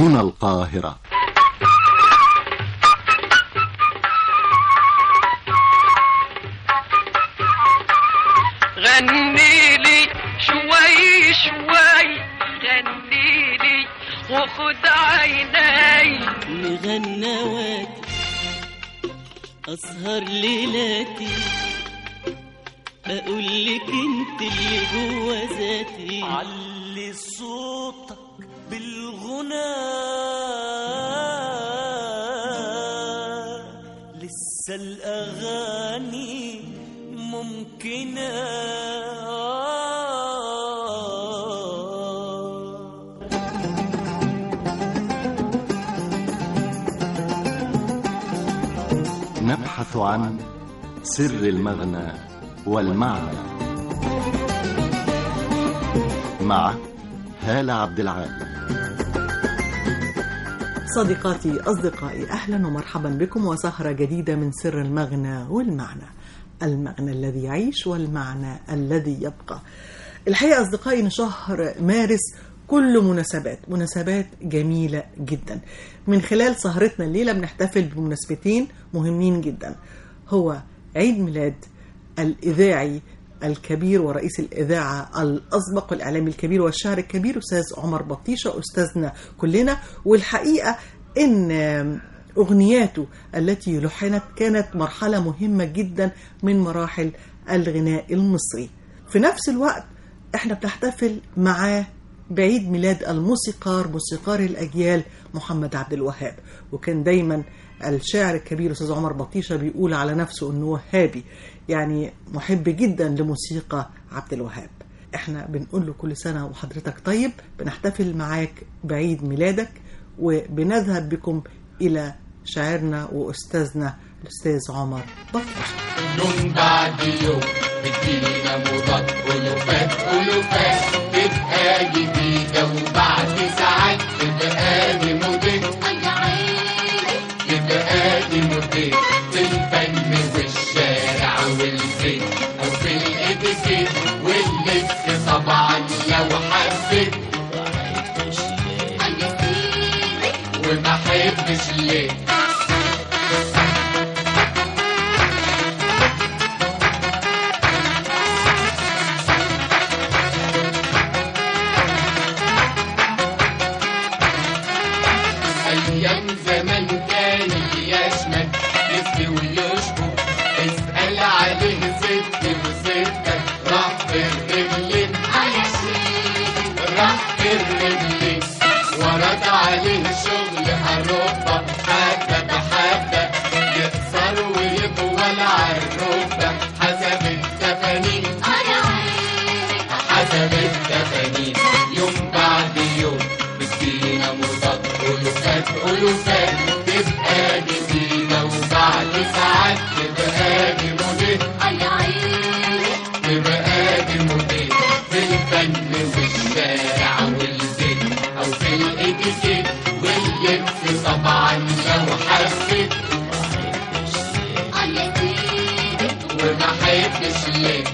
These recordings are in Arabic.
هنا القاهرة. غنيلي شوي شوي، غنيلي وخد عيني مغنواتي أسهر ليلاتي، أقول لك انت اللي جوا ذاتي. علي صوتك بالغنى، لسه الأغاني ممكنة. نبحث عن سر المغنى والمعنى مع هالة عبد العال. صديقاتي أصدقائي، أهلا ومرحبا بكم وسهرة جديدة من سر المغنى والمعنى، المغنى الذي يعيش والمعنى الذي يبقى. الحقيقة أصدقائي إن شهر مارس كل مناسبات جميلة جدا. من خلال سهرتنا الليلة بنحتفل بمناسبتين مهمين جدا، هو عيد ميلاد الإذاعي الكبير ورئيس الإذاعة الأسبق والإعلامي الكبير والشاعر الكبير أستاذ عمر بطيشة، أستاذنا كلنا. والحقيقة إن أغنياته التي لحنت كانت مرحلة مهمة جدا من مراحل الغناء المصري. في نفس الوقت احنا بنحتفل معاه بعيد ميلاد موسيقار الأجيال محمد عبد الوهاب. وكان دايما الشاعر الكبير أستاذ عمر بطيشة بيقول على نفسه أنه وهابي، يعني محب جدا لموسيقى عبد الوهاب. احنا بنقول له كل سنة وحضرتك طيب، بنحتفل معاك بعيد ميلادك، وبنذهب بكم إلى شاعرنا وأستاذنا الأستاذ عمر بطيشة. يوم بعد يوم بتجينا موضات ألوفات تبقى جديدة، وبعد ساعات تبقى دي موديل، تبقى دي موديل في الفن والشارع والزيت أو في الإتيكيت واللبس طبعا لو حبيت، وما حبش ليه. أيام زمان كان يشمت يفتي ويشبك، اسأل عليه ست وستة راح في الرجلين، راح في الرجلين، ورد عليه شغل أوروبا حتى بحتى يكسر ويطول عالركبة حسب التفانين، حسب التفانين. يوم بعد يوم بتجينا موضات ألوفات تبقى جديدة، وبعد ساعات تبقى دي موديل، تبقى دي موديل في الفن والشارع والزيت أو في الإتيكيت واللبس طبعا لو حبيت، وما حبش ليه.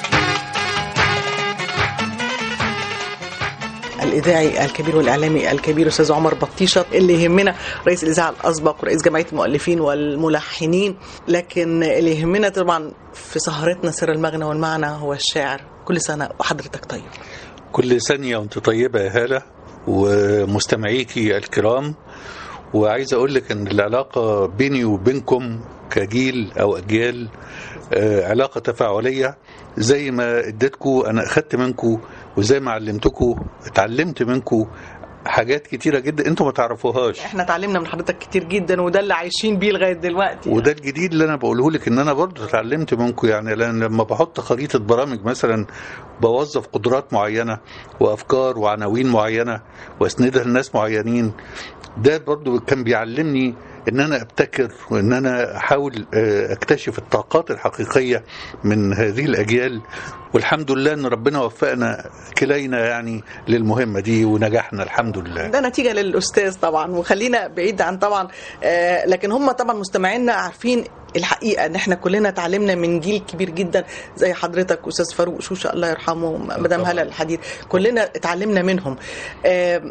الإذاعي الكبير والإعلامي الكبير أستاذ عمر بطيشة، اللي يهمنا رئيس الإذاعة الأسبق ورئيس جمعية المؤلفين والملحنين، لكن اللي يهمنا طبعا في سهرتنا سر المغنى والمعنى هو الشاعر. كل سنة وحضرتك طيب. كل ثانية وانت طيبة يا هالة ومستمعيكي الكرام. وعايز أقول لك أن العلاقة بيني وبينكم كجيل أو أجيال علاقة تفاعلية، زي ما اديتكم أنا أخدت منكم، وزي ما علمتكم اتعلمت منكم حاجات كتيرة جدا انتوا ما تعرفوهاش. احنا اتعلمنا من حضرتك كتير جدا، وده اللي عايشين بيه لغاية دلوقتي. وده الجديد اللي انا بقوله لك، ان انا برضو اتعلمت منكم. يعني لما بحط خريطة برامج مثلا بوظف قدرات معينة وافكار وعناوين معينة واسندها لناس معينين، ده برضو كان بيعلمني ان انا ابتكر وان انا احاول اكتشف الطاقات الحقيقية من هذه الاجيال. والحمد لله ان ربنا وفقنا كلينا يعني للمهمة دي ونجحنا الحمد لله. ده نتيجة للأستاذ طبعا، وخلينا بعيد عن طبعا لكن هم طبعا مستمعينا عارفين الحقيقة ان احنا كلنا اتعلمنا من جيل كبير جدا زي حضرتك أستاذ فاروق شوشة الله يرحمه، مدام هلا الحديد، كلنا اتعلمنا منهم.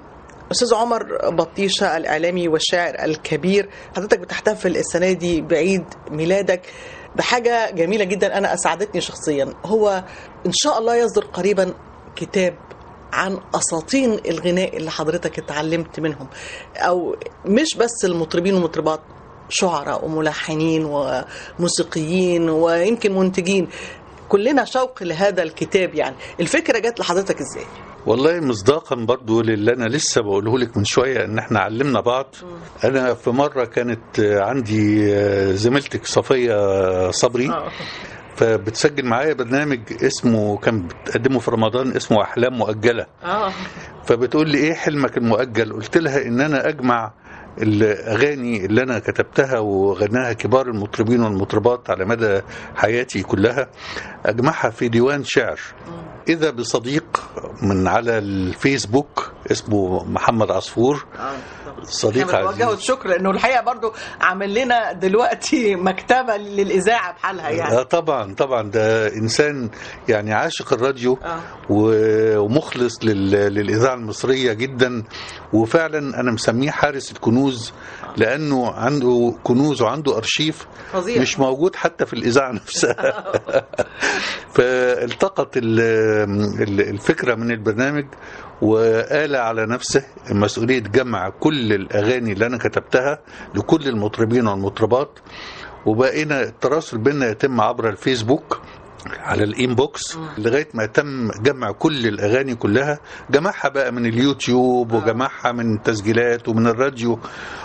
أستاذ عمر بطيشة الإعلامي والشاعر الكبير، حضرتك بتحتفل السنة دي بعيد ميلادك بحاجة جميلة جدا أنا أسعدتني شخصيا، هو إن شاء الله يصدر قريبا كتاب عن أساطين الغناء اللي حضرتك اتعلمت منهم، أو مش بس المطربين والمطربات، شعراء وملحنين وموسيقيين ويمكن منتجين، كلنا شوق لهذا الكتاب. يعني الفكرة جت لحضرتك إزاي؟ والله مصداقا برضو للي انا لسه بقوله لك من شويه ان احنا علمنا بعض. انا في مره كانت عندي زميلتك صفيه صبري فبتسجل معايا برنامج اسمه، كان بتقدمه في رمضان، اسمه احلام مؤجله. فبتقول لي ايه حلمك المؤجل؟ قلت لها ان انا اجمع الاغاني اللي انا كتبتها وغناها كبار المطربين والمطربات على مدى حياتي كلها، اجمعها في ديوان شعر. اذا بصديق من على الفيسبوك اسمه محمد عصفور، صديق عزيز، وجهه الشكر لانه الحقيقه برضو عمل لنا دلوقتي مكتبه للاذاعه بحالها يعني. طبعا ده انسان يعني عاشق الراديو ومخلص للاذاعه المصريه جدا، وفعلا انا مسميه حارس الكنوز لانه عنده كنوز وعنده ارشيف فظيع مش موجود حتى في الاذاعه نفسها. فالتقط الفكره من البرنامج وقال على نفسه مسؤولية جمع كل الأغاني اللي أنا كتبتها لكل المطربين والمطربات، وبقينا التواصل بيننا يتم عبر الفيسبوك على الانبوكس لغاية ما تم جمع كل الأغاني كلها. جمعها بقى من اليوتيوب وجمعها من تسجيلات ومن الراديو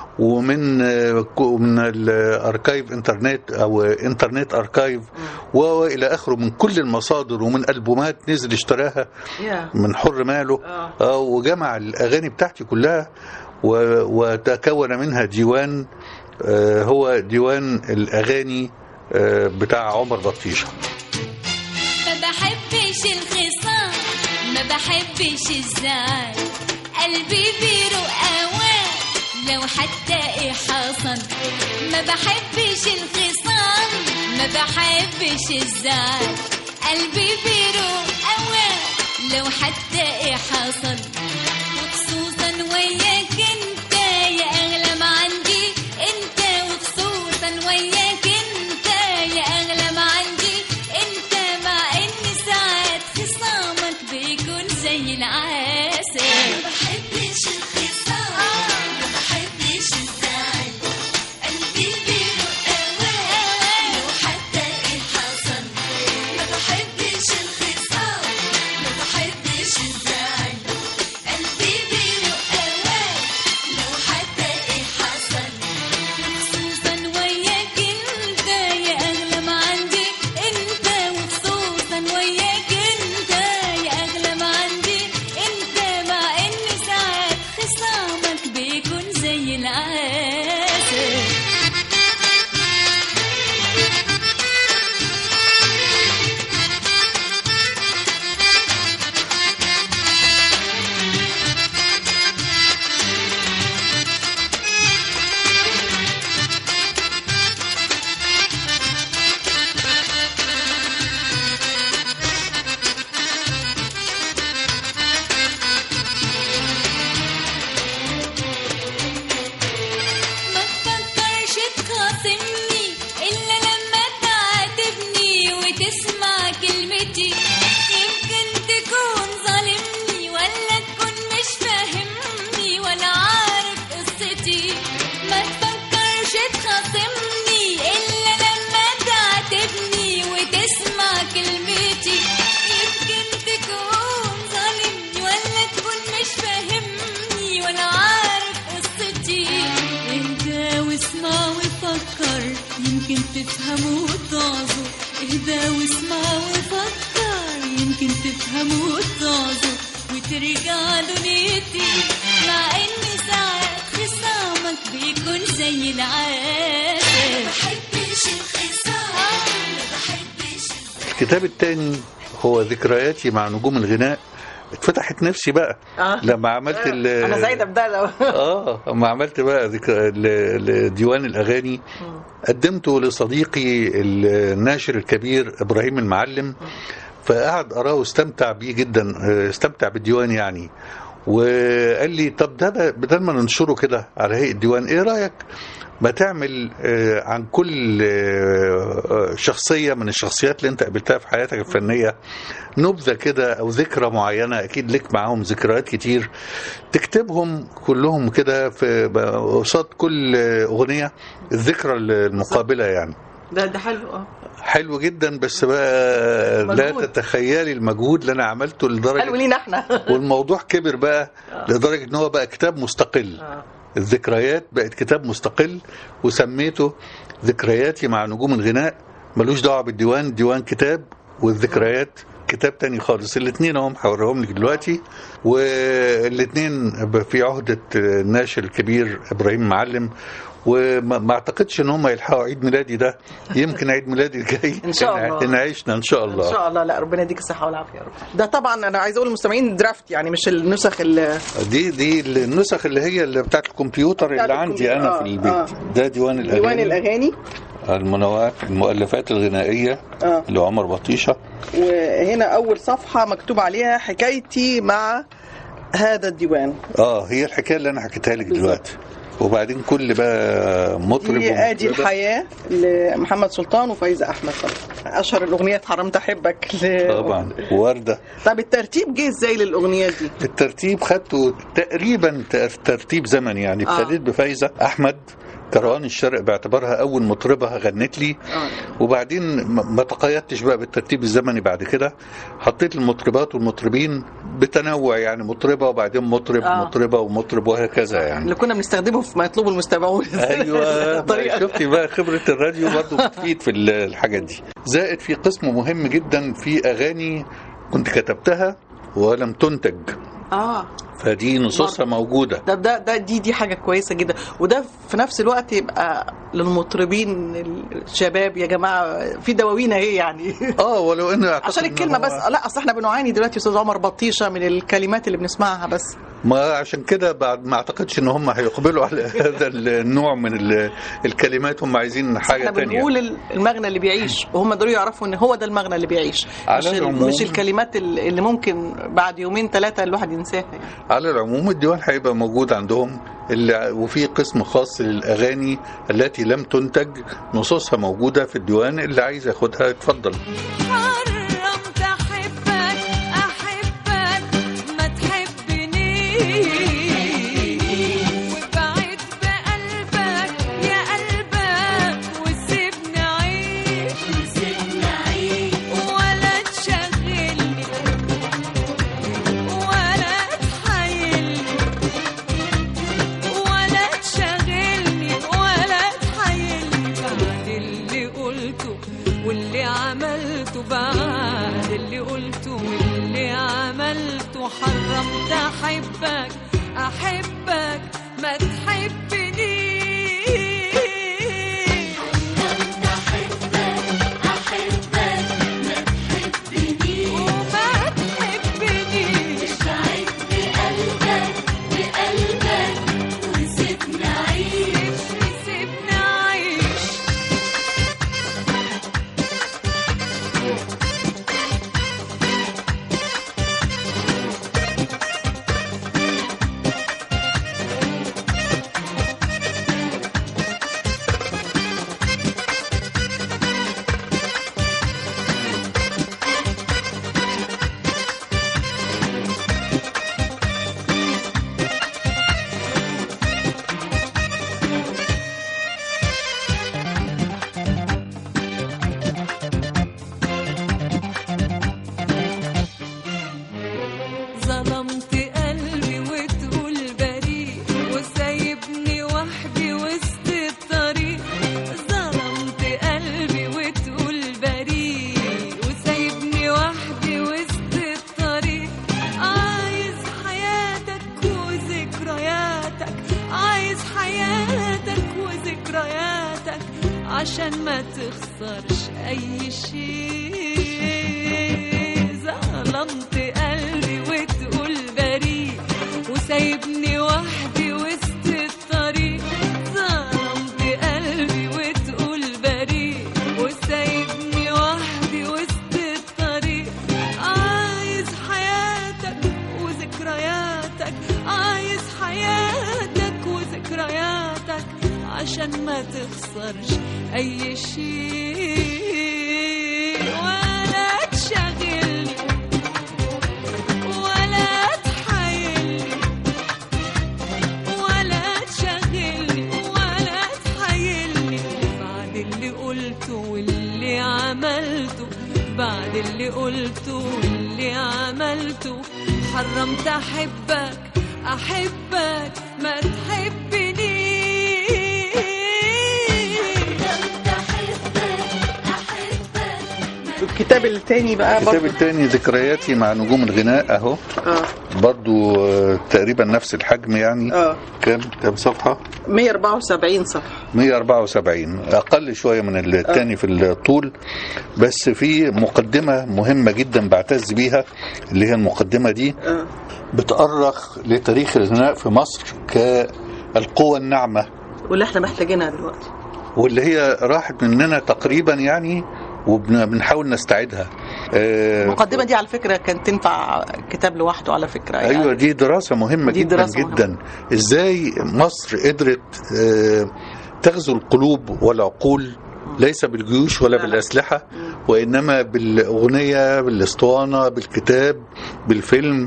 ومن الاركايف انترنت او انترنت اركايف والى اخره، من كل المصادر ومن البومات نزل اشتراها من حر ماله، وجمع الاغاني بتاعتي كلها وتكون منها ديوان، هو ديوان الاغاني بتاع عمر بطيشة. ما بحبش الخصام، ما بحبش الزعل، قلبي بيروق اوان لو حتى ايه حصل. ما بحبش الخصام، ما بحبش الزعل، قلبي بيروق اوان لو حتى ايه حصل. وخصوصا وياك انت يا اغلى ما عندي انت، وخصوصا وياك انت يا اغلى ما عندي انت، مع ان ساعات خصامك بيكون زي العسل. ما بحبش الخصام، ما بحبش الزعل، قلبي بيروق اوان لو حتى ايه حصل. ما بحبش الخصام، ما بحبش الزعل، قلبي بيروق اوان لو حتى ايه حصل. وخصوصا وياك انت يا اغلى ما عندي انت، وخصوصا وياك انت يا اغلى ما عندي انت، مع ان ساعات خصامك بيكون زي العسل. ما تفكرش تخاصمني إلا لما تعاتبني وتسمع كلمتي، يمكن تكون ظالمني ولا تكون مش فاهمني ولا عارف قصتي. ما تفكرش تخاصمني إلا لما تعاتبني وتسمع كلمتي، يمكن تكون ظالمني ولا تكون مش فاهمني ولا عارف قصتي. اهدى واسمع وفكر يمكن تفهم وتعظه، اهدى واسمع وفكر يمكن تفهم وتعظه وترجع دنيتي، مع ان ساعات خصامك بيكون زي العسل. ما بحبش الخصام، ما بحبش. الكتاب الثاني هو ذكرياتي مع نجوم الغناء. اتفتحت نفسي بقى لما عملت انا سعيده بده لما عملت بقى ديوان الاغاني، قدمته لصديقي الناشر الكبير ابراهيم المعلم، فقعد اراه واستمتع بيه جدا، استمتع بالديوان يعني، وقال لي طب ده بدل ما ننشره كده على هيئة ديوان، ايه رأيك ما تعمل عن كل شخصية من الشخصيات اللي انت قابلتها في حياتك الفنية نبذة كده او ذكرى معينة، اكيد لك معاهم ذكريات كتير، تكتبهم كلهم كده في قصاد كل اغنية الذكرى المقابلة يعني. ده حلو. حلو جدا، بس بقى لا تتخيلي المجهود اللي انا عملته لدرجة حلو لينا احنا. والموضوع كبر بقى لدرجة ان هو بقى كتاب مستقل. الذكريات بقت كتاب مستقل وسميته ذكرياتي مع نجوم الغناء، ملوش دعوة بالديوان، الديوان كتاب والذكريات كتاب تاني خالص. الاثنين هم هوريهم لك دلوقتي، والاثنين في عهدة الناشر الكبير إبراهيم معلم، وما اعتقدش ان هم يلحقوا عيد ميلادي ده، يمكن عيد ميلادي الجاي ان شاء الله ان عشنا ان شاء الله. ان شاء الله. لا ربنا يديك الصحه والعافيه يا رب. ده طبعا انا عايز اقول للمستمعين درافت يعني، مش النسخ دي النسخ اللي هي اللي بتاعت الكمبيوتر اللي عندي انا في البيت. ده ديوان الاغاني المنوعات المؤلفات الغنائيه لعمر بطيشه. وهنا اول صفحه مكتوب عليها حكايتي مع هذا الديوان. هي الحكايه اللي انا حكيتها لك دلوقتي. وبعدين كل بقى مطرب ادي الحياه لمحمد سلطان وفايزه احمد، طبعا اشهر الاغنيات حرمت احبك طبعا وورده. طب الترتيب جه ازاي للاغنيات دي؟ الترتيب خدته تقريبا ترتيب زمني يعني. ابتديت بفايزه احمد كروان الشرق باعتبارها اول مطربه غنت لي، وبعدين ما تقيدتش بقى بالترتيب الزمني. بعد كده حطيت المطربات والمطربين بتنوع يعني، مطربه وبعدين مطرب مطربه ومطرب وهكذا يعني، اللي كنا بنستخدمه في ما يطلبه المستمعون. ايوه شفتي بقى خبره الراديو برضه بتفيد في الحاجات دي. زائد في قسم مهم جدا في اغاني كنت كتبتها ولم تنتج، فدي نصوصها موجوده. ده دي حاجه كويسه جدا، وده في نفس الوقت يبقى للمطربين الشباب يا جماعه في دواوين اهي يعني. ولو ان عشان الكلمه بس، لا اصل احنا بنعاني دلوقتي استاذ عمر بطيشه من الكلمات اللي بنسمعها بس. ما عشان كده بعد ما اعتقدش ان هم هيقبلوا على هذا النوع من الكلمات، هم عايزين حاجه ثانيه. احنا بنقول المغنى اللي بيعيش، وهم دول يعرفوا ان هو ده المغنى اللي بيعيش، مش الكلمات اللي ممكن بعد يومين ثلاثه الواحد ينساها يعني. على العموم الديوان هيبقى موجود عندهم وفي قسم خاص للاغاني التي لم تنتج، نصوصها موجوده في الديوان، اللي عايز ياخدها يتفضل. حرمت أحبك ما تحبني، حرمت أحبك ما تحبني وما تحبني، اشتعت بقلبك وسيبني أعيش عشان ما تخسرش أي شيء. ظلمت قلبي وتقول بريء وسايبني وحدي وسط الطريق. ظلمت قلبي وتقول بريء وسايبني وحدي وسط الطريق. عايز حياتك وذكرياتك عشان ما تخسرش أي شيء، ولا تشغلني ولا تحايلني، ولا تشغلني ولا تحايلني، بعد اللي قلته واللي عملته، بعد اللي قلته واللي عملته، حرمت أحبك أحبك ما تحبني. الكتاب الثاني بقى الكتاب الثاني ذكرياتي مع نجوم الغناء اهو. برضو تقريبا نفس الحجم يعني. كم صفحة؟ 174 صفحة. 174 اقل شوية من الثاني في الطول، بس في مقدمة مهمة جدا بعتز بيها، اللي هي المقدمة دي بتأرخ لتاريخ الغناء في مصر كالقوة الناعمة، واللي احنا محتاجينها دلوقتي، واللي هي راحت مننا تقريبا يعني، وبنحاول نستعيدها. المقدمة دي على فكرة كانت تنفع كتاب لوحده على فكرة يعني. أيوة، دي دراسة مهمة جدا دراسة جدا مهمة. إزاي مصر قدرت تغزو القلوب والعقول، ليس بالجيوش ولا بالأسلحة، وإنما بالأغنية، بالاسطوانة، بالكتاب، بالفيلم،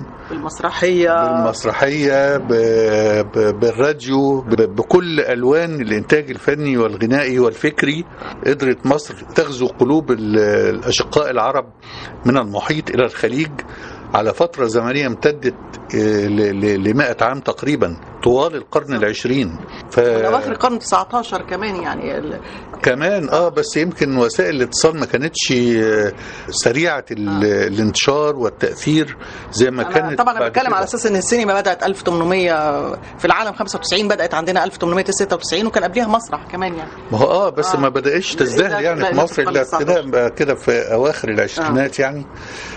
بالمسرحية، بالراديو، بكل ألوان الإنتاج الفني والغنائي والفكري. قدرت مصر تغزو قلوب الأشقاء العرب من المحيط إلى الخليج على فترة زمنية امتدت ل100 عام تقريبا، طوال القرن العشرين. أواخر القرن 19 كمان يعني كمان بس يمكن وسائل الاتصال ما كانتش سريعة الانتشار والتأثير زي ما كانت. طبعا انا بتكلم على اساس ان السينما بدأت 1800 في العالم، 95 بدأت عندنا 1896، وكان قبلها مسرح كمان يعني. ما هو بس ما بدأش تزدهر يعني في مصر الا كده في اواخر العشرينات يعني.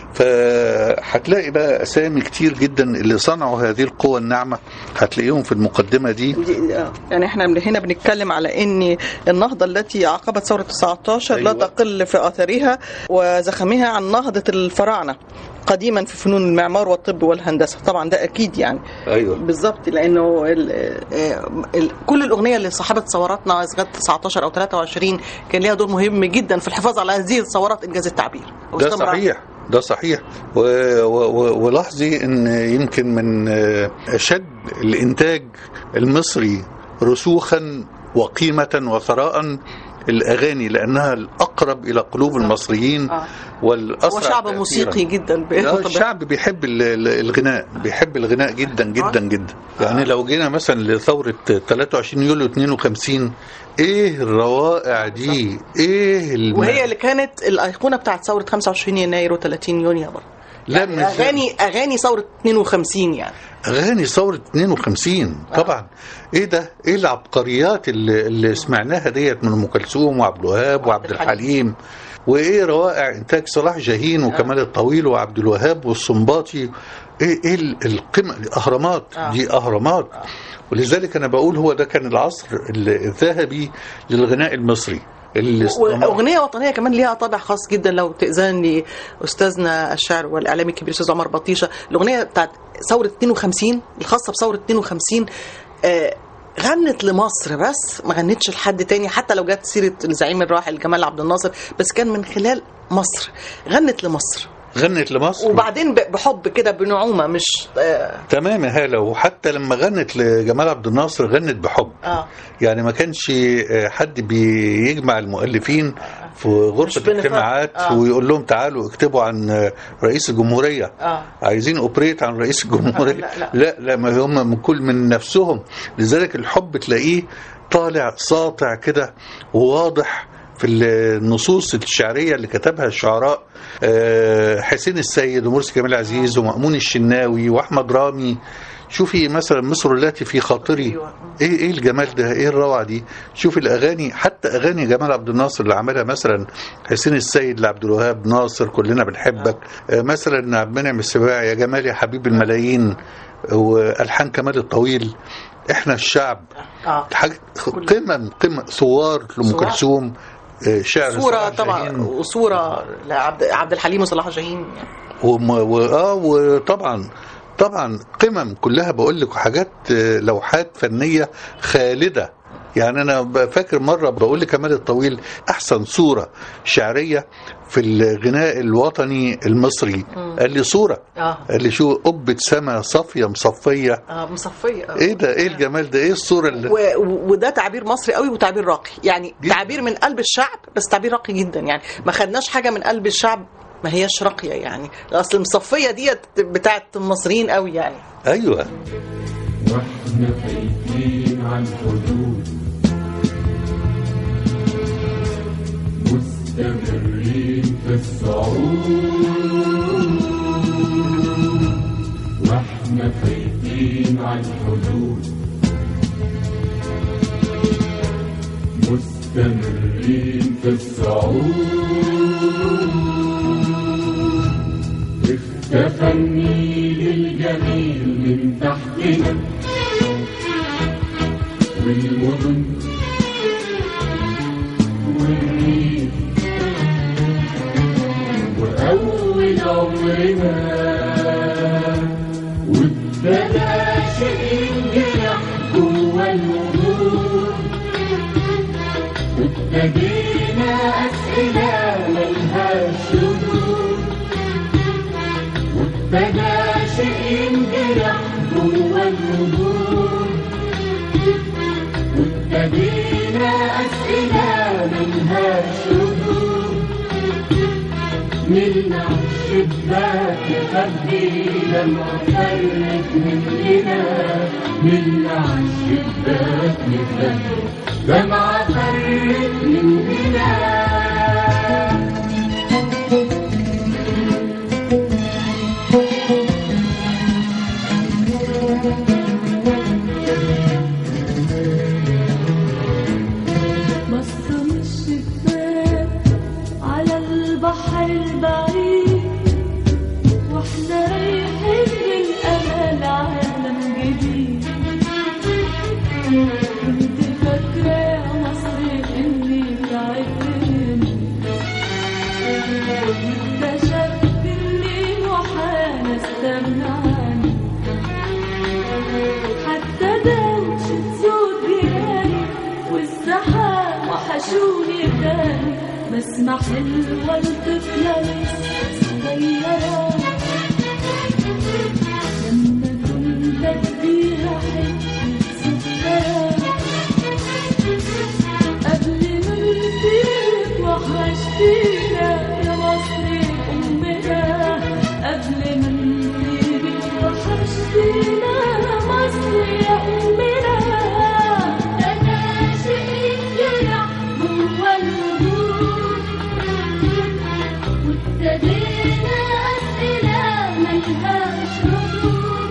فهتلاقي بقى اسامي كتير جدا اللي صنعوا هذه القوة الناعمة، هتلاقيهم في المقدمة دي. يعني احنا هنا بنتكلم على ان النهضة التي عقبت ثورة 19 لا تقل في اثرها وزخمها عن نهضة الفراعنة قديما في فنون المعمار والطب والهندسة. طبعا ده اكيد يعني. ايوه بالظبط، لانه كل الاغنية اللي صاحبت ثوراتنا لغايه 19 او 23 كان ليها دور مهم جدا في الحفاظ على هذه الثورات، انجاز التعبير. ده صحيح، ده صحيح. ولاحظي ان يمكن من اشد الانتاج المصري رسوخا وقيمة وثراء الأغاني، لأنها الأقرب إلى قلوب المصريين والأسرع. وشعب موسيقي جدا. الشعب بيحب الغناء، بيحب الغناء جدا جدا جدا. يعني لو جينا مثلا لثورة 23 يوليو 52، ايه الروائع دي، ايه وهي اللي كانت الأيقونة بتاعت ثورة 25 يناير و30 يونيو برضه. يعني أغاني ثورة 52 يعني. أغاني ثورة 52 طبعا. ايه ده، ايه العبقريات اللي سمعناها ديت من أم كلثوم وعبد الوهاب وعبد الحليم، وايه روائع انتاج صلاح جاهين وكمال الطويل وعبد الوهاب والصنباطي. ايه القمة، الاهرامات دي اهرامات. ولذلك انا بقول هو ده كان العصر الذهبي للغناء المصري. أغنية وطنية كمان ليها طابع خاص جدا. لو تأذن لي أستاذنا الشاعر والإعلامي الكبير أستاذ عمر بطيشة، الأغنية بتاعت ثورة 52 الخاصة بثورة 52 غنت لمصر بس، ما غنتش لحد تاني، حتى لو جت سيرة الزعيم الراحل جمال عبد الناصر، بس كان من خلال مصر، غنت لمصر. وبعدين بحب كده، بنعومة، مش تمام يا هالة. وحتى لما غنت لجمال عبد الناصر غنت بحب. يعني ما كانش حد بيجمع المؤلفين في غرفة الاجتماعات ويقول لهم تعالوا اكتبوا عن رئيس الجمهورية، عايزين اوبريت عن رئيس الجمهورية. لا ما هم من نفسهم. لذلك الحب تلاقيه طالع ساطع كده وواضح في النصوص الشعرية اللي كتبها الشعراء حسين السيد ومرسي كمال عزيز ومأمون الشناوي وأحمد رامي. شوفي مثلا مصر التي في خاطري، ايه الجمال ده، ايه الروعة دي. شوفي الأغاني، حتى أغاني جمال عبد الناصر اللي عملها مثلا حسين السيد لعبد الوهاب ناصر كلنا بنحبك، مثلا عبد المنعم السباعي يا جمال يا حبيب الملايين، والحان كمال الطويل احنا الشعب. قمم ثوار لأم كلثوم، شعر صورة طبعا، وصورة لعبد الحليم وصلاح جاهين وطبعا قمم كلها. بقول لك حاجات، لوحات فنية خالدة يعني أنا فاكر مرة بقول لكمال الطويل أحسن صورة شعرية في الغناء الوطني المصري، قال لي صورة، قال لي شو قبة سما صافية مصفية. مصفية. ايه ده، ايه الجمال ده، ايه الصورة اللي وده تعبير مصري قوي وتعبير راقي، يعني جدا. تعبير من قلب الشعب، بس تعبير راقي جدا، يعني ما خدناش حاجة من قلب الشعب ما هياش راقية، يعني اصل المصفية ديت بتاعت المصريين قوي يعني. ايوه. واحنا خايفين عن الحدود مستمرين في الصعود، واحنا خايفين عن الحدود مستمرين في الصعود. اختفى النيل الجميل من تحتنا والمدن والريف، وأول عمرنا وابتدى شيء ينجرح جوا الوجود، وابتدينا أسئلة ملهاش ردود، وابتدى شيء ينجرح جوا الوجود، وابتدينا أسئلة ملهاش ردود. ملنا عالشباك نخبي لما فرق مننا، ملنا عالشباك نخبي لما فرق مننا. البحر البعيد واحنا رايحين للأمل عالم جديد، كنت فاكرة يا مصر إني تعبت، اكتشفت إني محال استغنى عنك، حتى دوشة صوت جيراني والزحام وحشوني تاني، بسمع حلوة الطفلة صغيرة لما كنت أديها حتة سكرة، قبل ما نسيبك وحشتينا يا مصر أمنا، قبل ما نسيبك وحشتينا يا مصر يا أمنا. أنا شيء يجرح جوا الوجود، وابتدينا أسئلة ملهاش ردود.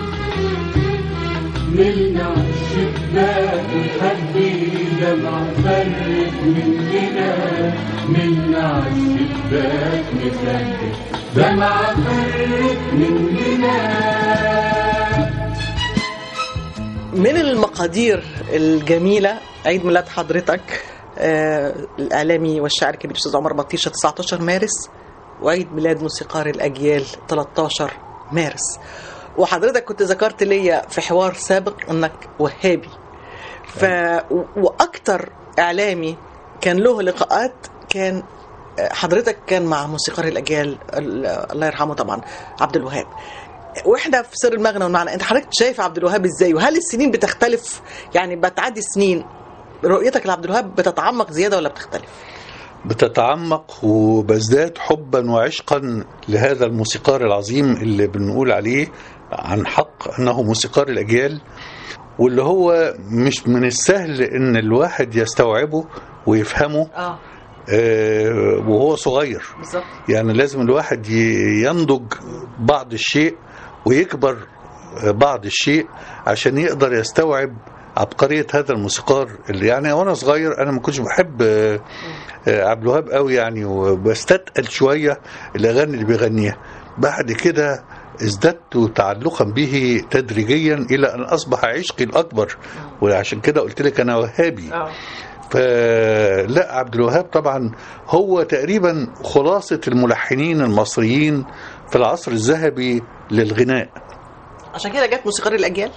ملنا عالشباك نخبي دمع فرق مننا، ملنا عالشباك نخبي دمع فرق مننا. من المقادير الجميلة عيد ميلاد حضرتك الإعلامي والشاعر الكبير الأستاذ عمر بطيشة 19 مارس، وعيد ميلاد موسيقار الأجيال 13 مارس. وحضرتك كنت ذكرت لي في حوار سابق أنك وهابي، وأكتر إعلامي كان له لقاءات كان حضرتك كان مع موسيقار الأجيال الله يرحمه طبعا عبد الوهاب. واحنا في سر المغنى والمعنى، انت حضرتك شايف عبد الوهاب ازاي؟ وهل السنين بتختلف؟ يعني بتعدي السنين رؤيتك لعبد الوهاب بتتعمق زيادة ولا بتختلف؟ بتتعمق، وبزداد حبا وعشقا لهذا الموسيقار العظيم اللي بنقول عليه عن حق أنه موسيقار الأجيال، واللي هو مش من السهل أن الواحد يستوعبه ويفهمه وهو صغير. بالظبط. يعني لازم الواحد ينضج بعض الشيء ويكبر بعض الشيء عشان يقدر يستوعب عبقرية هذا الموسيقار. اللي يعني وانا صغير انا ما كنتش بحب عبد الوهاب قوي يعني، وبستثقل شوية الاغاني اللي بيغنيها. بعد كده ازددت تعلقا به تدريجيا الى ان اصبح عشقي الاكبر، وعشان كده قلت لك انا وهابي. فلا عبد الوهاب طبعا هو تقريبا خلاصة الملحنين المصريين في العصر الذهبي للغناء. عشان كده جت موسيقار الأجيال.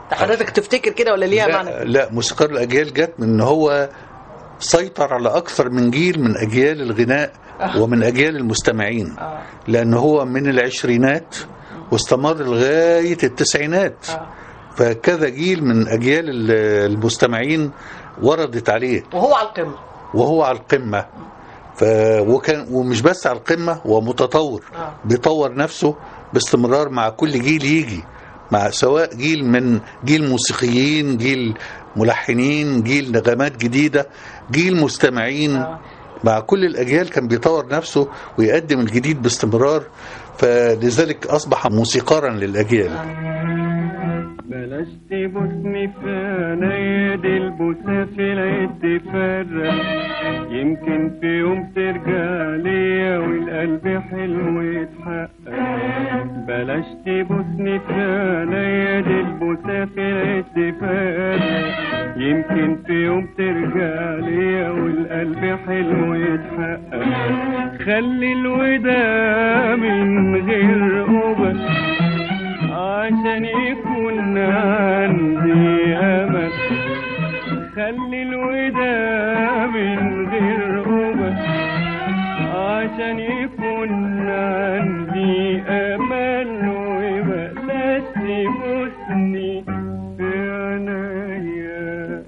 حضرتك تفتكر كده ولا ليها معنى؟ لا، موسيقار الأجيال جت من إن هو سيطر على أكثر من جيل من أجيال الغناء ومن أجيال المستمعين، لأن هو من العشرينات واستمر لغاية التسعينات، فكذا جيل من أجيال المستمعين وردت عليه وهو على القمة. ومش بس على القمة، هو متطور، بيطور نفسه باستمرار مع كل جيل يجي، مع سواء جيل من جيل موسيقيين، جيل ملحنين، جيل نغمات جديدة، جيل مستمعين. مع كل الأجيال كان بيطور نفسه ويقدم الجديد باستمرار، فلذلك أصبح موسيقارا للأجيال. بلاش تبوسني في عينيا دي البوسة في العيد تفرق، يمكن في يوم ترجع ليا والقلب حلو يتحقق. بلاش تبوسني في عينيا دي البوسة في العيد تفرق، يمكن في يوم ترجع ليا والقلب حلو يتحقق. خلي الوداع من غير قبل عشان يكون عندي أمل. خلي الوداع من غير قبل عشان يكون عندي أمل. وبلاش تبوسني في عينيا.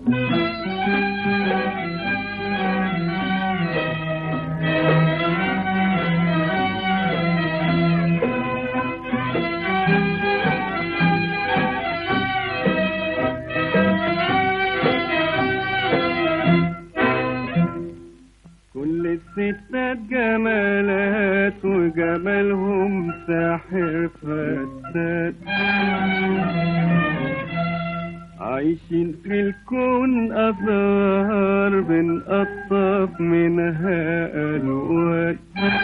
الستات جمالات وجمالهم ساحر فتات، عايشين في الكون أزهار بنقطف منها ألوان.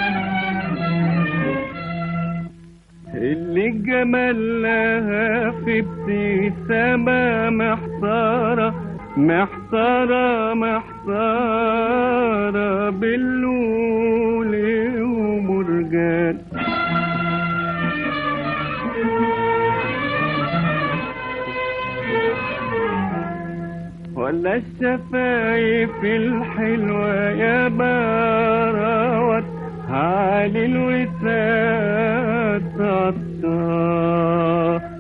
اللي الجمال لها في ابتسامة محتارة محتارة محتارة باللول ومرجان. ولا الشفايف الحلوة يا باروت علي الوساد عطار.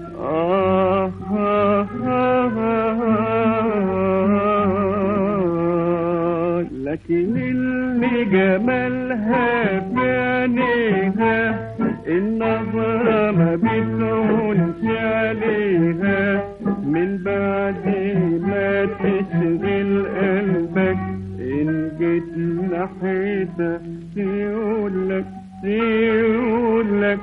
لكن اللي جمالها بعينيها النظرة ما بتهونش عليها، من بعد ما تشغل قلبك إن جيت ناحيتها تقولك تقولك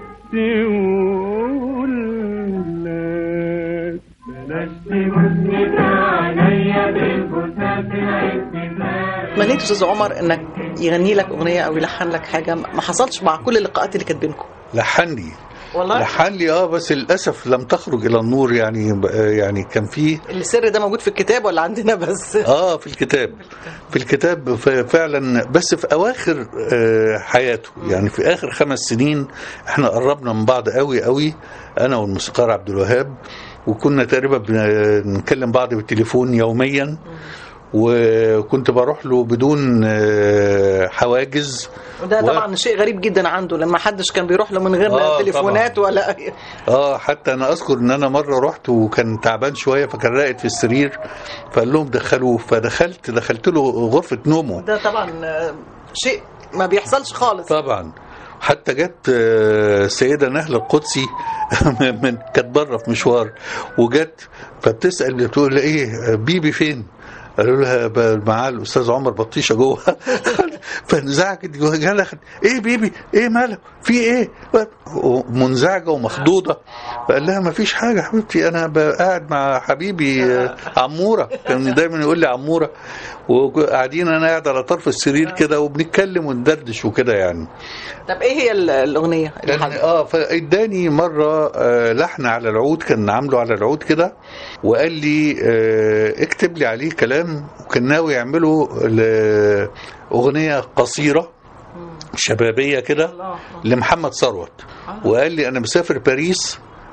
تقولك. بلاش تبوسني عليا بالبوسة في العيد. تمنيت استاذ عمر انك يغني لك اغنيه او يلحن لك حاجه، ما حصلش مع كل اللقاءات اللي كانت بينكم؟ لحن لي بس للاسف لم تخرج الى النور. يعني كان في السر ده موجود في الكتاب ولا عندنا بس؟ في الكتاب فعلا، بس في اواخر حياته، يعني في اخر 5 سنين احنا قربنا من بعض قوي انا والموسيقار عبد الوهاب، وكنا تقريبا بنكلم بعض بالتليفون يوميا، وكنت بروح له بدون حواجز. وده طبعا شيء غريب جدا عنده، لما حدش كان بيروح له من غير تليفونات ولا حتى انا اذكر ان انا مره رحت وكان تعبان شويه، فكان راقد في السرير، فقال لهم دخلوه، دخلت له غرفه نومه. ده طبعا شيء ما بيحصلش خالص طبعا. حتى جت السيدة نهلة القدسي كانت بره في مشوار، وجت فبتسأل بتقول ايه بيبي فين؟ قالوا لها معاه الاستاذ عمر بطيشه جوه. فانزعجت جوه، ايه بيبي ايه ماله في ايه؟ منزعجه ومخضوضه. فقال لها ما فيش حاجه حبيبتي، انا قاعد مع حبيبي عموره، كان دايما يقول لي عموره، وقاعدين انا قاعد على طرف السرير كده وبنتكلم وندردش وكده يعني. طب ايه هي الاغنيه؟ فاداني مره لحن على العود، كان عامله على العود كده، وقال لي اكتب لي عليه كلام، وكان ناوي يعمله لأغنية قصيرة شبابية كده لمحمد ثروت. وقال لي أنا مسافر باريس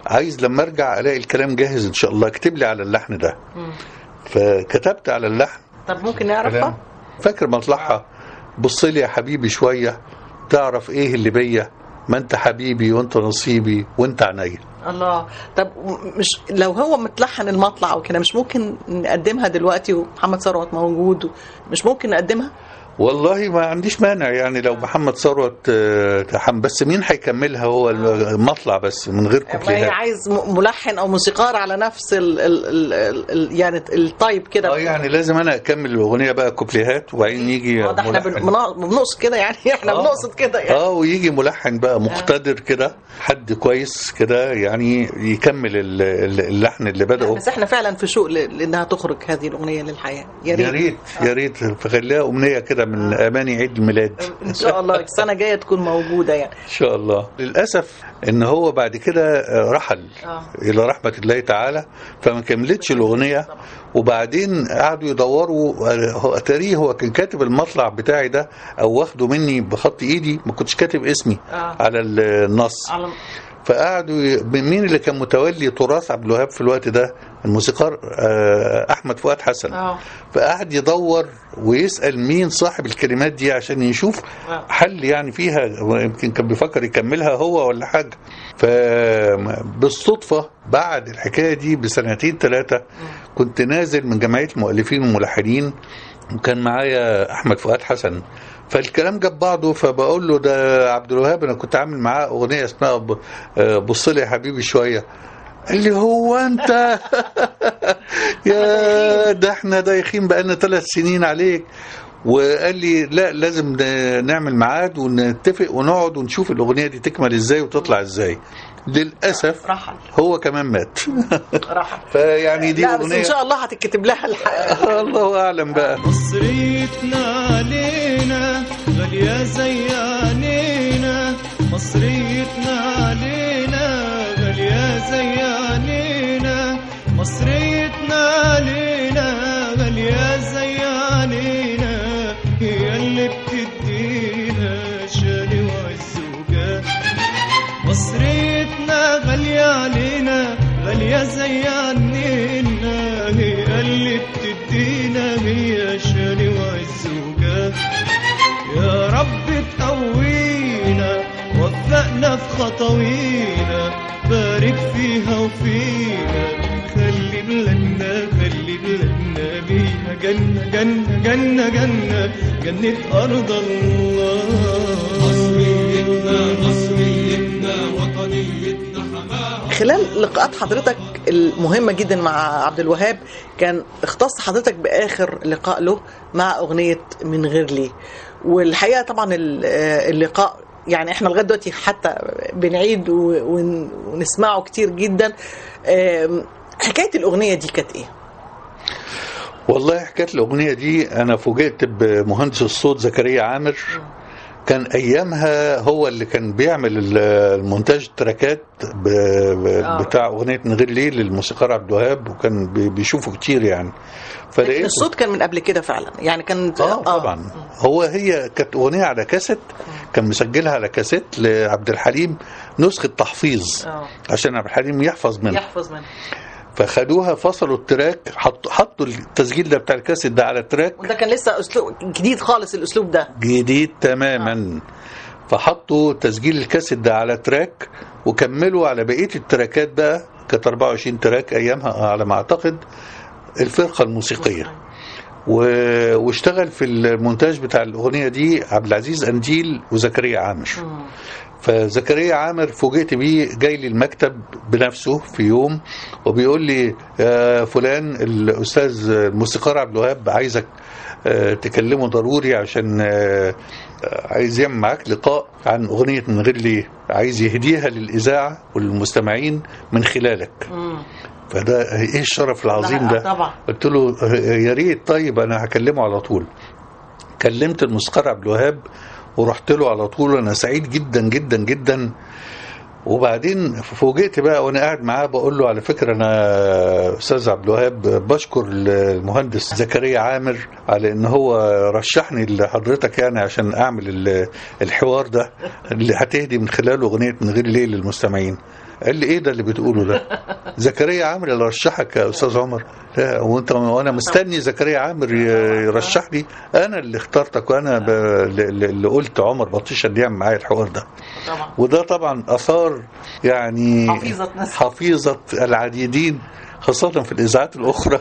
عايز لما ارجع الاقي الكلام جاهز ان شاء الله، اكتب لي على اللحن ده. فكتبت على اللحن. طب ممكن نعرفها؟ فاكر مطلعها بص لي يا حبيبي شويه تعرف ايه اللي بيا، ما انت حبيبي وانت نصيبي وانت عينيا. الله. طب مش لو هو متلحن المطلع وكده مش ممكن نقدمها دلوقتي ومحمد ثروت موجود، مش ممكن نقدمها؟ والله ما عنديش مانع يعني لو محمد ثروت بس مين هيكملها؟ هو المطلع بس من غير ما هي كوبليهات. عايز ملحن او موسيقار على نفس يعني التايب كده. يعني لازم انا اكمل الاغنيه بقى كوبليهات وبعدين يجي ده احنا ملحن. بنقصد كده يعني احنا بنقصد كده يعني. ويجي ملحن بقى مقتدر كده، حد كويس كده يعني يكمل اللحن اللي بدأه. بس احنا فعلا في شوق لانها تخرج هذه الاغنيه للحياه. يا ريت يا ريت فخليها امنيه كده من اماني عيد الميلاد. ان شاء الله السنه الجايه تكون موجوده يعني. ان شاء الله. للاسف ان هو بعد كده رحل الى رحمه الله تعالى، فما كملتش الاغنيه. وبعدين قعدوا يدوروا، هو اتاريه هو كان كاتب المطلع بتاعي ده او واخده مني بخط ايدي، ما كنتش كاتب اسمي على النص. فقعدوا مين اللي كان متولي تراث عبد الوهاب في الوقت ده؟ الموسيقار احمد فؤاد حسن. فقعد يدور ويسال مين صاحب الكلمات دي عشان يشوف حل يعني فيها، يمكن كان بيفكر يكملها هو ولا حاجه. فبالصدفه بعد الحكايه دي بسنتين 3 كنت نازل من جمعيه المؤلفين والملحنين، وكان معايا احمد فؤاد حسن. فالكلام جاب بعضه، فبقول له ده عبد الوهاب انا كنت عامل معاه اغنيه اسمها بص لي يا حبيبي شويه. قال لي هو انت يا ده احنا دايخين بقالنا 3 سنين عليك. وقال لي لا لازم نعمل ميعاد ونتفق ونقعد ونشوف الاغنيه دي تكمل ازاي وتطلع ازاي. للاسف رحل. هو كمان مات. رحل. فيعني دي لا بس اغنيه ان شاء الله هتتكتب لها الحقيقه. الله اعلم بقى. مصريتنا علينا غالية زي عينينا، مصريتنا علينا غالية زي عينينا، مصريتنا علينا غالية زي عينينا، هي اللي بتدينا شان وعز وجاه. مصريتنا غالية علينا غالية زي عنينا، هي اللي بتدينا هي شان وعز وجاه. يا رب تقوينا وفقنا في خطوينا، بارك فيها وفينا، خلي بلادنا بيها جنة جنة جنة جنة جنة أرض الله. مصريتنا وطنيتنا حماها. خلال لقاءات حضرتك المهمة جدا مع عبد الوهاب كان اختص حضرتك بآخر لقاء له مع أغنية من غير ليه، والحقيقة طبعا اللقاء يعني احنا لغاية دلوقتي حتى بنعيد ونسمعه كتير جدا. حكاية الأغنية دي كانت ايه؟ والله حكاية الأغنية دي أنا فوجئت بمهندس الصوت زكريا عامر. كان أيامها هو اللي كان بيعمل المونتاج التراكات بتاع أغنية من غير ليه للموسيقار عبد الوهاب، وكان بيشوفه كتير يعني. لكن الصوت كان من قبل كده فعلا يعني كان طبعا. هي كانت أغنية على كاسيت، كان مسجلها على كاسيت لعبد الحليم، نسخة تحفيظ عشان عبد الحليم يحفظ منها. فخدوها فصلوا التراك، حطوا التسجيل ده بتاع الكاسيت ده على التراك، وده كان لسه اسلوب جديد خالص. الاسلوب ده جديد تماما. فحطوا تسجيل الكاسيت ده على تراك وكملوا على بقية التراكات بقى. كانت 24 تراك ايامها على ما اعتقد الفرقة الموسيقية. واشتغل في المونتاج بتاع الأغنية دي عبد العزيز أنديل وزكريا عامر. فزكريا عامر فوجئت بيه جاي لي المكتب بنفسه في يوم وبيقول لي يا فلان الأستاذ الموسيقار عبد الوهاب عايزك تكلمه ضروري عشان عايز يعمل معاك لقاء عن أغنية من غير ليه، عايز يهديها للإذاعة والمستمعين من خلالك. فده ايه الشرف العظيم ده طبعا. قلت له يا ريت. طيب انا هكلمه على طول. كلمت الموسيقار عبد الوهاب ورحت له على طول. انا سعيد جدا جدا جدا. وبعدين فوجئت بقى وانا قاعد معاه بقول له على فكره انا استاذ عبد الوهاب بشكر المهندس زكريا عامر على ان هو رشحني لحضرتك يعني عشان اعمل الحوار ده اللي هتهدي من خلاله اغنيه من غير ليه للمستمعين. قال لي ايه ده اللي بتقوله ده؟ زكريا عامر اللي رشحك يا استاذ عمر. لا، وانا مستني زكريا عامر يرشح لي؟ انا اللي اخترتك، وانا اللي قلت عمر بطيشه اللي يعمل معايا الحوار ده. طبعا. وده طبعا اثار يعني حفيظه العديدين خاصة في الإذاعات الأخرى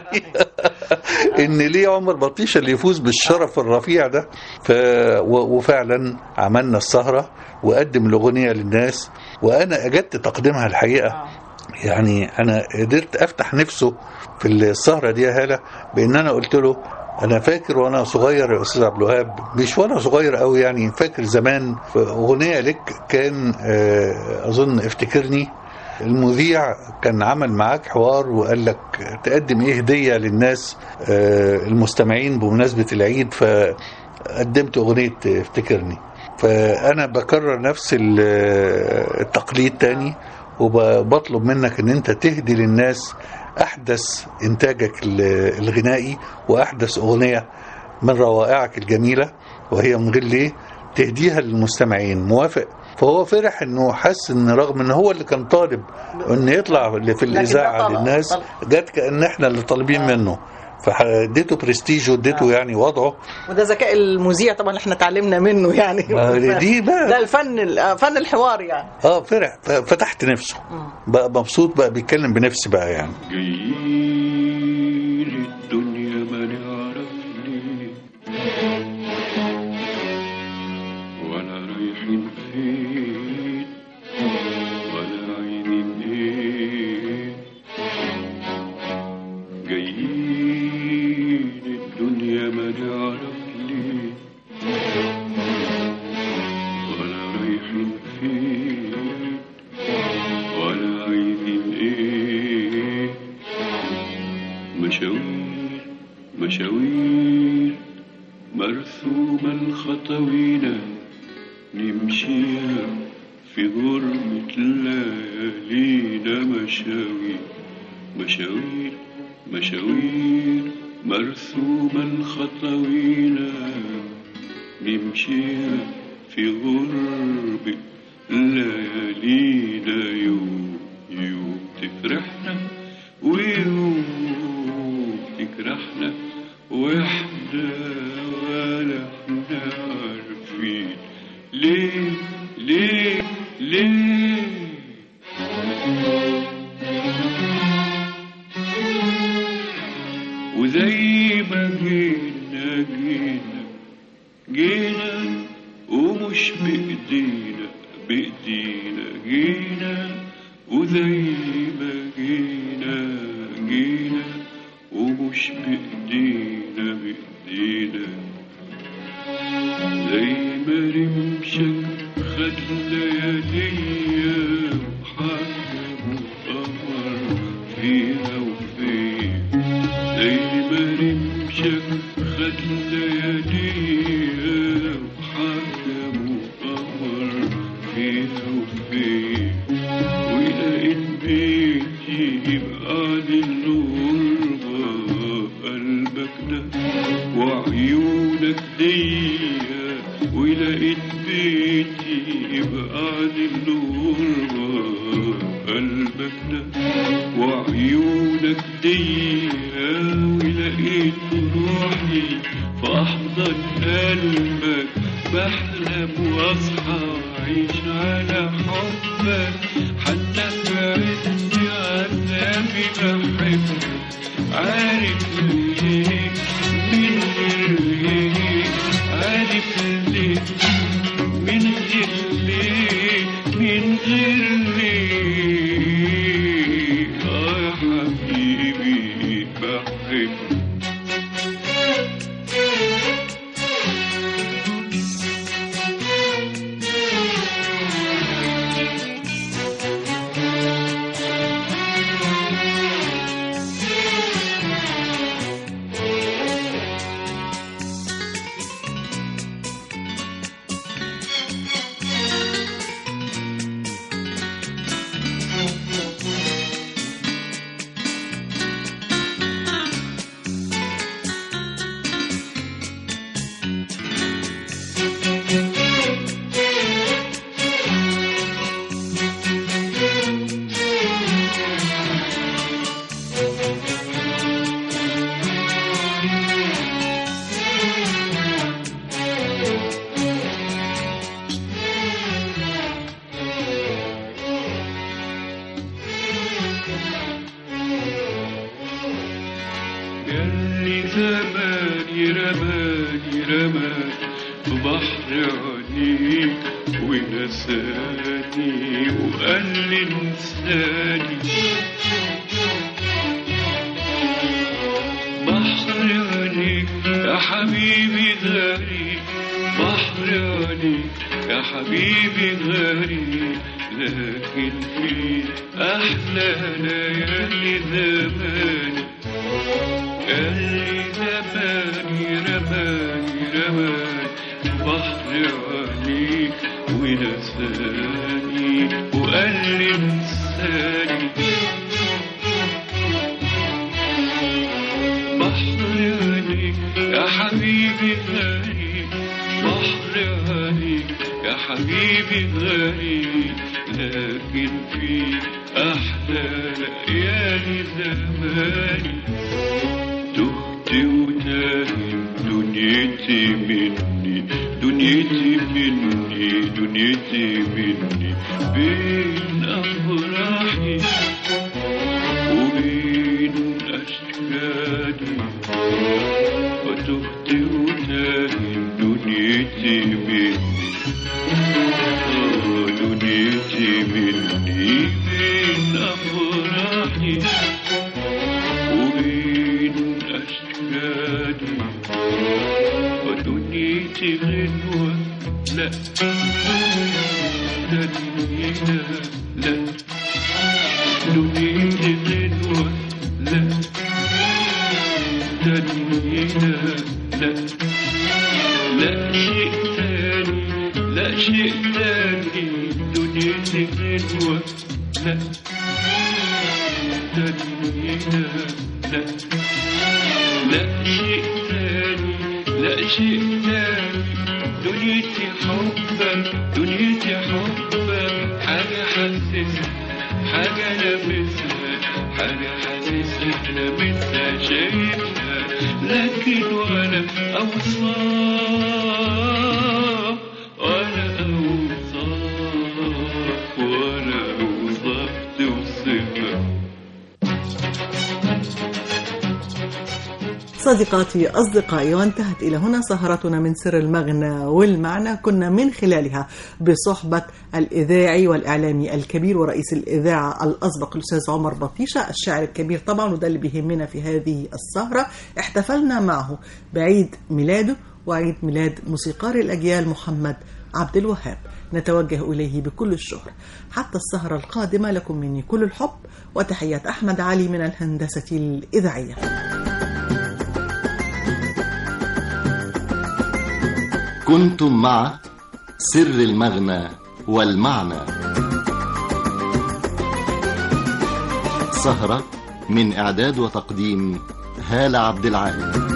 إن ليه عمر بطيشة اللي يفوز بالشرف الرفيع ده. وفعلا عملنا السهرة وقدم الأغنية للناس، وأنا أجدت تقديمها الحقيقة. يعني أنا قدرت أفتح نفسه في السهرة دي يا هالة، بإن أنا قلت له أنا فاكر وأنا صغير يا أستاذ عبد الوهاب، مش وأنا صغير قوي يعني، فاكر زمان في أغنية لك كان أظن افتكرني، المذيع كان عمل معاك حوار وقال لك تقدم ايه هدية للناس المستمعين بمناسبة العيد، فقدمت أغنية افتكرني. فأنا بكرر نفس التقليد تاني، وبطلب منك ان انت تهدي للناس أحدث إنتاجك الغنائي وأحدث أغنية من روائعك الجميلة، وهي من غير ليه، تهديها للمستمعين. موافق؟ فهو فرح انه حس ان رغم ان هو اللي كان طالب ان يطلع في الاذاعه للناس، جت كأن احنا اللي طالبين منه، فاديته برستيج واديته يعني وضعه. وده ذكاء المذيع طبعا احنا اتعلمنا منه يعني. دي بقى ده فن الحوار يعني. فرح، فتحت نفسه بقى مبسوط، بقى بيتكلم بنفسي بقى يعني. جايين الدنيا ما نعرف ليه، ولا رايحين فين، ولا عايزين ايه. جايين الدنيا ما نعرف ليه، ولا رايحين فين، ولا عايزين ايه. مشاوير مشاوير مرسومة الخطوينة، نمشيها في غربة ليالينا. مشاوير مشاوير مشاوير مرسومة الخطوينة، نمشيها في غربة ليالينا. يوم يوم تفرحنا ويوم تجرحنا، واحنا ولا احنا عارفين ليه ليه ليه. وزي ما جينا جينا جينا، ومش بإيدينا بإيدينا جينا. وزي ما جينا جينا، ومش بإيدينا بإيدينا. زي ما رمشك خد لياليا وحكم وقمر فيها وفين. زي ما رمشك خد لياليا وحكم وقمر فيها وفين. ولقيت بيتي يبقى للغربة قلبك ده وعيونك ديا. ولقيت بيتي يبقى للغربة قلبك ده وعيونك ديا. ولقيت روحي في أحضن قلبك، بحلم واصحى وأعيش على حبك. حتى في عز عذابي بحبك، عارف ليه من غير ليه، عارف ليه من غير ليه، من غير ليه. يا حبيبي بحبك. زماني رماني في بحر عينيك ونساني وقال لي انساني بحر عينيك يا حبيبي غريب بحر عينيك يا حبيبي غريب لكن في أحلى ليالي زماني قال لي زماني رماني بحر عينيك ونساني وقال لي انساني بحر عينيك يا حبيبي غريب بحر عينيك يا حبيبي غريب لكن في أحلى ليالي زماني تهت وتاهم دنيتي مني بين أفراحي وبين أشكالي وتهت وتاهم دنيتي مني بين أفراحي وبين أشكالي ودنيتي غنوة لا دنينا لا دنيتي غنوة لا دنينا لا شيء ثاني لا شيء ثاني دنيتي غنوة لا دنينا لا شيء ثاني لا شيء ثاني دنيتي حبك حاجة حسسها حاجة لمسها حاجة حسسها لمسها شايفها لكن ولا أوصاف ولا أوصاف توصفها. صديقاتي أصدقائي، وانتهت إلى هنا سهرتنا من سر المغنى والمعنى. كنا من خلالها بصحبة الإذاعي والإعلامي الكبير ورئيس الإذاعة الأسبق الأستاذ عمر بطيشة، الشاعر الكبير طبعا، وده اللي بيهمنا في هذه السهرة. احتفلنا معه بعيد ميلاده وعيد ميلاد موسيقار الأجيال محمد عبد الوهاب، نتوجه إليه بكل الشكر. حتى السهرة القادمة لكم مني كل الحب وتحيات أحمد علي من الهندسة الإذاعية. كنتم مع سر المغنى والمعنى، سهرة من إعداد وتقديم هالة عبد العال.